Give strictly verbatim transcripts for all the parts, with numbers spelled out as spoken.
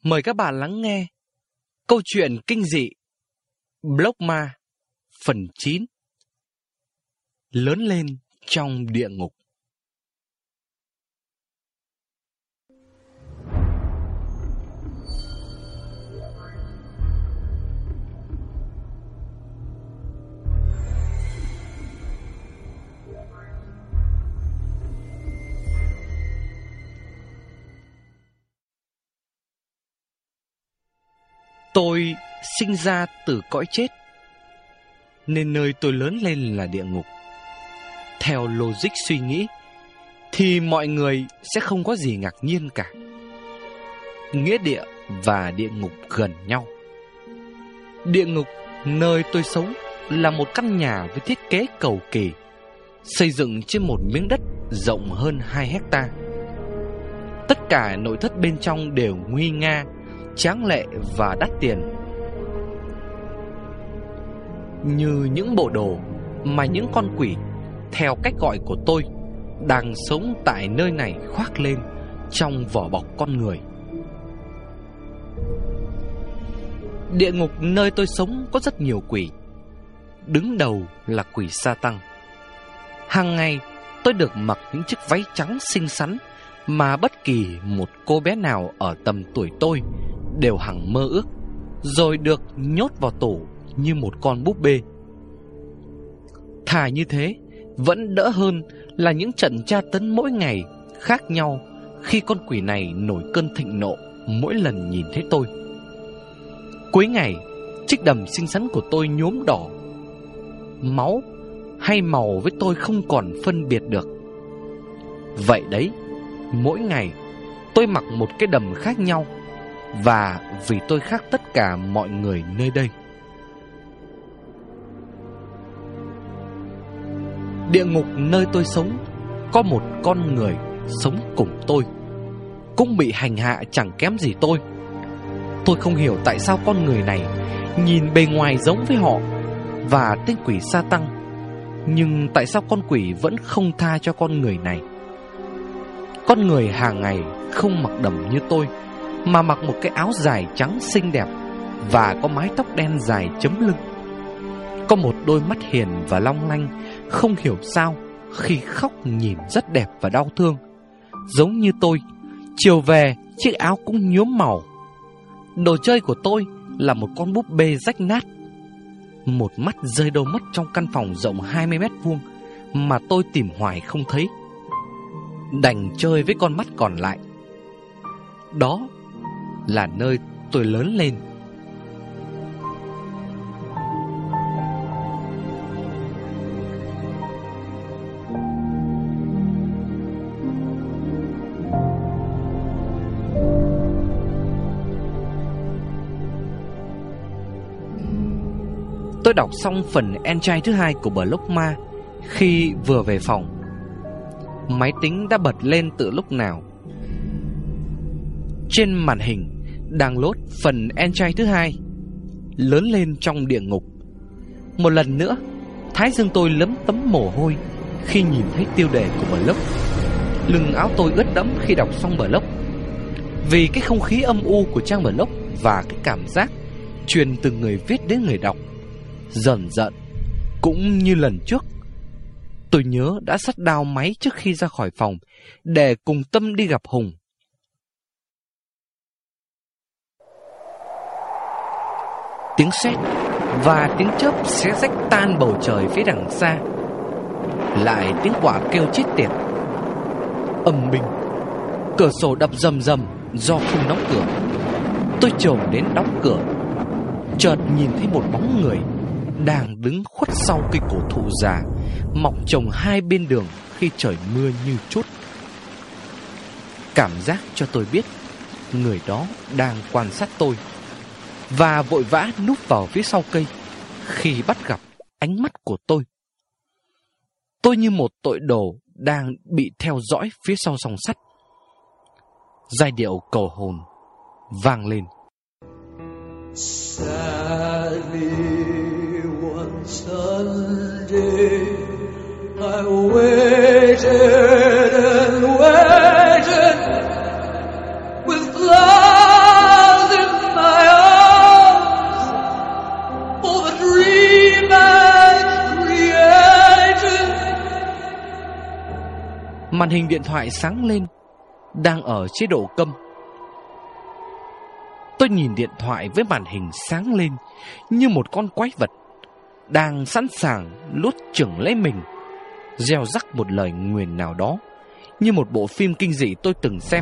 Mời các bạn lắng nghe câu chuyện kinh dị Block Ma phần chín. Lớn lên trong địa ngục. Tôi sinh ra từ cõi chết, nên nơi tôi lớn lên là địa ngục. Theo logic suy nghĩ thì mọi người sẽ không có gì ngạc nhiên cả. Nghĩa địa và địa ngục gần nhau. Địa ngục nơi tôi sống là một căn nhà với thiết kế cầu kỳ, xây dựng trên một miếng đất rộng hơn hai hecta. Tất cả nội thất bên trong đều nguy nga, tráng lệ và đắt tiền, như những bộ đồ mà những con quỷ, theo cách gọi của tôi, đang sống tại nơi này khoác lên trong vỏ bọc con người. Địa ngục nơi tôi sống có rất nhiều quỷ. Đứng đầu là quỷ Sa-tăng. Hàng ngày tôi được mặc những chiếc váy trắng xinh xắn mà bất kỳ một cô bé nào ở tầm tuổi tôi đều hằng mơ ước, rồi được nhốt vào tủ như một con búp bê. Thà như thế vẫn đỡ hơn là những trận tra tấn mỗi ngày khác nhau khi con quỷ này nổi cơn thịnh nộ mỗi lần nhìn thấy tôi. Cuối ngày, chiếc đầm xinh xắn của tôi nhuốm đỏ. Máu hay màu với tôi không còn phân biệt được. Vậy đấy, mỗi ngày tôi mặc một cái đầm khác nhau, và vì tôi khác tất cả mọi người nơi đây. Địa ngục nơi tôi sống có một con người sống cùng tôi, cũng bị hành hạ chẳng kém gì tôi. Tôi không hiểu tại sao con người này nhìn bề ngoài giống với họ và tên quỷ Sa-tăng, nhưng tại sao con quỷ vẫn không tha cho con người này. Con người hàng ngày không mặc đầm như tôi, mà mặc một cái áo dài trắng xinh đẹp và có mái tóc đen dài chấm lưng. Có một đôi mắt hiền và long lanh, không hiểu sao khi khóc nhìn rất đẹp và đau thương. Giống như tôi, chiều về chiếc áo cũng nhuốm màu. Đồ chơi của tôi là một con búp bê rách nát. Một mắt rơi đâu mất trong căn phòng rộng hai mươi mét vuông mà tôi tìm hoài không thấy, đành chơi với con mắt còn lại. Đó là nơi tôi lớn lên. Tôi đọc xong phần entry thứ hai của Block Ma khi vừa về phòng. Máy tính đã bật lên từ lúc nào. Trên màn hình đang lốt phần entry thứ hai, lớn lên trong địa ngục. Một lần nữa, thái dương tôi lấm tấm mồ hôi khi nhìn thấy tiêu đề của Block. Lưng áo tôi ướt đẫm khi đọc xong Block, vì cái không khí âm u của trang Block và cái cảm giác truyền từ người viết đến người đọc. Dần dần, cũng như lần trước, tôi nhớ đã shut down máy trước khi ra khỏi phòng để cùng Tâm đi gặp Hùng. Tiếng sét và tiếng chớp xé rách tan bầu trời phía đằng xa. Lại tiếng quạ kêu chết tiệt. Âm binh. Cửa sổ đập rầm rầm do không đóng cửa. Tôi chồm đến đóng cửa, chợt nhìn thấy một bóng người đang đứng khuất sau cây cổ thụ già mọc chồng hai bên đường khi trời mưa như trút. Cảm giác cho tôi biết người đó đang quan sát tôi, và vội vã núp vào phía sau cây khi bắt gặp ánh mắt của tôi. Tôi như một tội đồ đang bị theo dõi phía sau song sắt. Giai điệu cầu hồn vang lên. Sadly one Sunday I waited and waited with flowers Màn hình điện thoại sáng lên, đang ở chế độ câm. Tôi nhìn điện thoại với màn hình sáng lên như một con quái vật đang sẵn sàng lút chưởng lấy mình, gieo rắc một lời nguyền nào đó, như một bộ phim kinh dị tôi từng xem.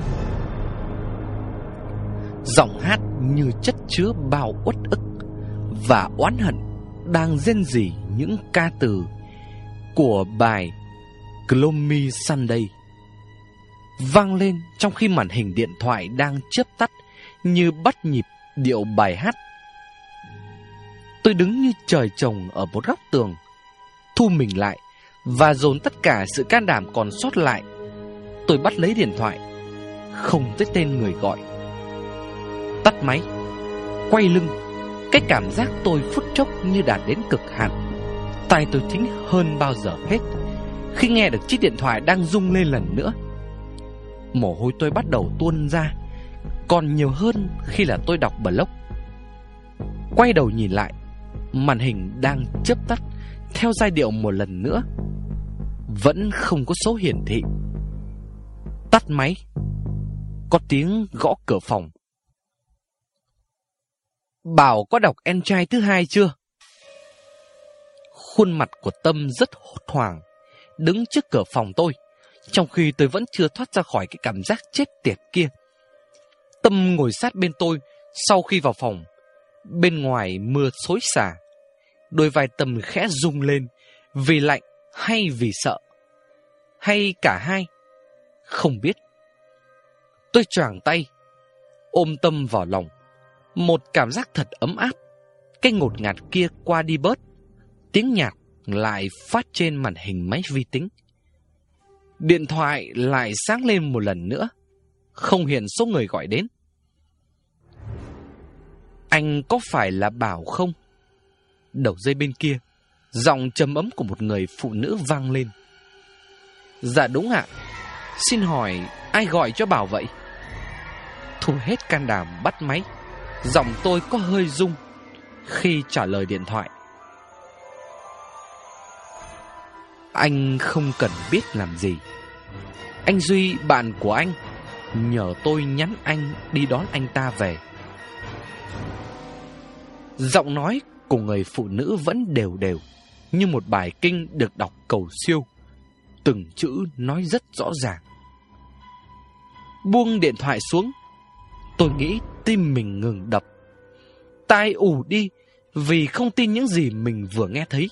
Giọng hát như chất chứa bao uất ức và oán hận đang rên rỉ những ca từ của bài Gloomy Sunday vang lên trong khi màn hình điện thoại đang chớp tắt như bắt nhịp điệu bài hát. Tôi đứng như trời trồng ở một góc tường, thu mình lại và dồn tất cả sự can đảm còn sót lại. Tôi bắt lấy điện thoại, không thấy tên người gọi. Tắt máy, quay lưng. Cái cảm giác tôi phút chốc như đạt đến cực hạn. Tai tôi thính hơn bao giờ hết khi nghe được chiếc điện thoại đang rung lên lần nữa. Mồ hôi tôi bắt đầu tuôn ra, còn nhiều hơn khi là tôi đọc blog. Quay đầu nhìn lại, màn hình đang chớp tắt theo giai điệu một lần nữa. Vẫn không có số hiển thị. Tắt máy, có tiếng gõ cửa phòng. Bảo có đọc em trai thứ hai chưa? Khuôn mặt của Tâm rất hốt hoảng, đứng trước cửa phòng tôi, trong khi tôi vẫn chưa thoát ra khỏi cái cảm giác chết tiệt kia. Tâm ngồi sát bên tôi sau khi vào phòng. Bên ngoài mưa xối xả. Đôi vai Tâm khẽ rung lên, vì lạnh hay vì sợ, hay cả hai, không biết. Tôi choàng tay, ôm Tâm vào lòng. Một cảm giác thật ấm áp. Cái ngột ngạt kia qua đi bớt. Tiếng nhạc lại phát trên màn hình máy vi tính. Điện thoại lại sáng lên một lần nữa, không hiện số người gọi đến. Anh có phải là Bảo không? Đầu dây bên kia, giọng trầm ấm của một người phụ nữ vang lên. Dạ đúng ạ. Xin hỏi ai gọi cho Bảo vậy? Thu hết can đảm bắt máy. Giọng tôi có hơi rung khi trả lời điện thoại. Anh không cần biết làm gì. Anh Duy, bạn của anh, nhờ tôi nhắn anh đi đón anh ta về. Giọng nói của người phụ nữ vẫn đều đều, như một bài kinh được đọc cầu siêu. Từng chữ nói rất rõ ràng. Buông điện thoại xuống, tôi nghĩ tim mình ngừng đập. Tai ù đi vì không tin những gì mình vừa nghe thấy.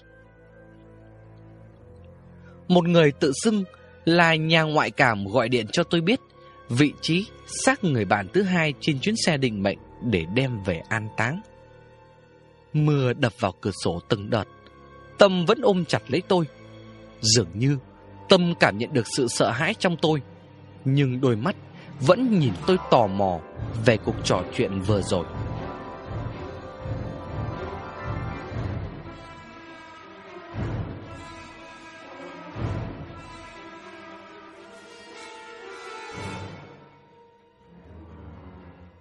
Một người tự xưng là nhà ngoại cảm gọi điện cho tôi biết vị trí xác người bạn thứ hai trên chuyến xe định mệnh để đem về an táng. Mưa đập vào cửa sổ từng đợt. Tâm vẫn ôm chặt lấy tôi. Dường như Tâm cảm nhận được sự sợ hãi trong tôi, nhưng đôi mắt vẫn nhìn tôi tò mò về cuộc trò chuyện vừa rồi.